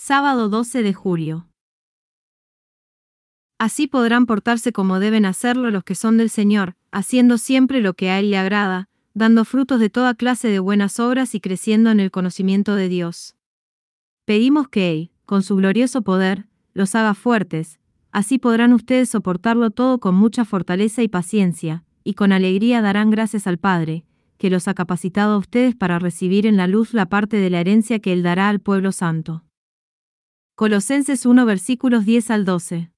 Sábado 12 de julio. Así podrán portarse como deben hacerlo los que son del Señor, haciendo siempre lo que a Él le agrada, dando frutos de toda clase de buenas obras y creciendo en el conocimiento de Dios. Pedimos que Él, con su glorioso poder, los haga fuertes, así podrán ustedes soportarlo todo con mucha fortaleza y paciencia, y con alegría darán gracias al Padre, que los ha capacitado a ustedes para recibir en la luz la parte de la herencia que Él dará al pueblo santo. Colosenses 1 versículos 10 al 12.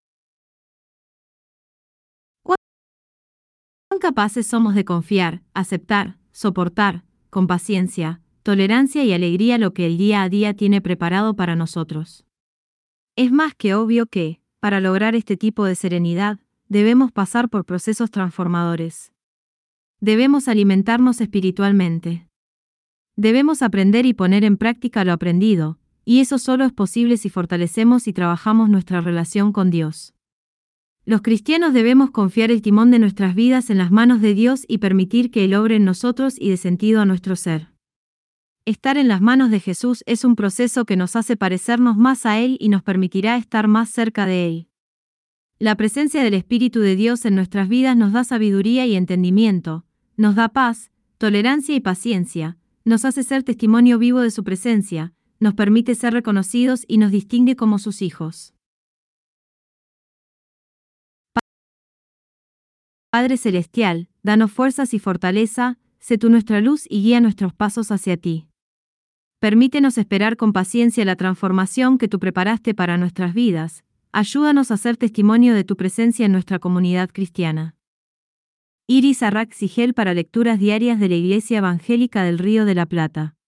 ¿Cuán capaces somos de confiar, aceptar, soportar, con paciencia, tolerancia y alegría lo que el día a día tiene preparado para nosotros? Es más que obvio que, para lograr este tipo de serenidad, debemos pasar por procesos transformadores. Debemos alimentarnos espiritualmente. Debemos aprender y poner en práctica lo aprendido, y eso solo es posible si fortalecemos y trabajamos nuestra relación con Dios. Los cristianos debemos confiar el timón de nuestras vidas en las manos de Dios y permitir que Él obre en nosotros y dé sentido a nuestro ser. Estar en las manos de Jesús es un proceso que nos hace parecernos más a Él y nos permitirá estar más cerca de Él. La presencia del Espíritu de Dios en nuestras vidas nos da sabiduría y entendimiento, nos da paz, tolerancia y paciencia, nos hace ser testimonio vivo de su presencia, nos permite ser reconocidos y nos distingue como sus hijos. Padre Celestial, danos fuerzas y fortaleza, sé tú nuestra luz y guía nuestros pasos hacia ti. Permítenos esperar con paciencia la transformación que tú preparaste para nuestras vidas, ayúdanos a ser testimonio de tu presencia en nuestra comunidad cristiana. Iris Arrak Sigel para lecturas diarias de la Iglesia Evangélica del Río de la Plata.